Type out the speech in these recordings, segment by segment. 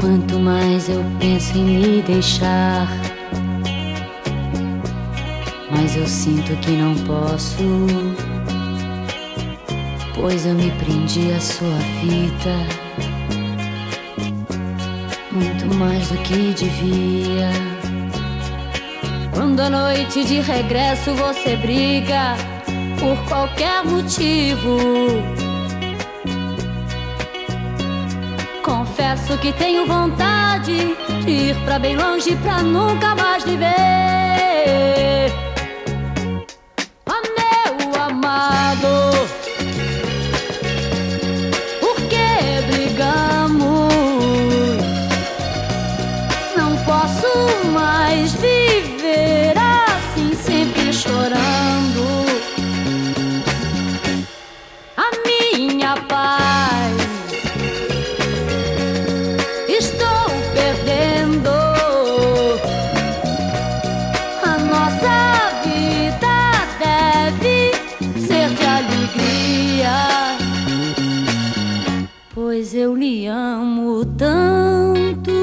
Quanto mais eu penso em me deixar, mas eu sinto que não posso, pois eu me prendi à sua vida, muito mais do que devia. Quando à noite de regresso você briga por qualquer motivo, confesso que tenho vontade de ir pra bem longe pra nunca mais lhe ver. Oh, meu amado, por que brigamos? Não posso mais viver assim, sempre chorando. A minha paz estou perdendo. A nossa vida deve ser de alegria, pois eu lhe amo tanto.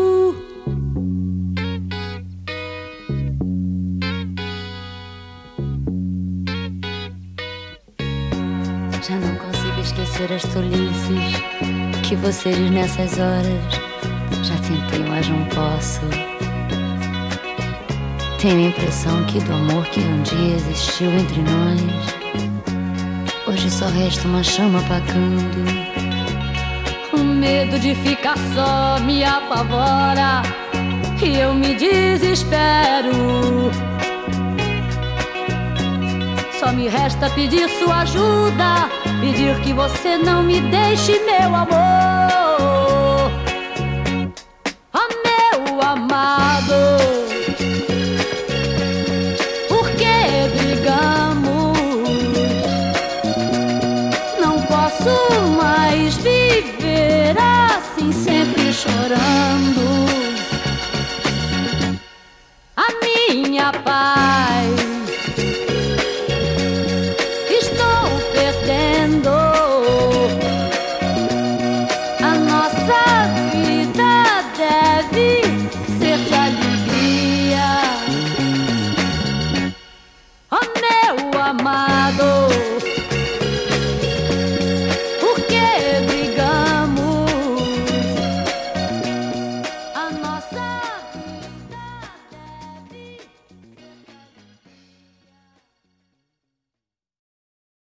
Já não consigo esquecer as tolices que você diz nessas horas. Já tentei, mas não posso. Tenho a impressão que do amor que um dia existiu entre nós, hoje só resta uma chama apagando. O medo de ficar só me apavora e eu me desespero. Só me resta pedir sua ajuda, pedir que você não me deixe, meu amor. Oh, meu amado, por que brigamos? Não posso mais viver assim, sempre chorando. A minha paz estou perdendo. A nossa vida deve ser de alegria. Oh, meu amado, por que brigamos? A nossa vida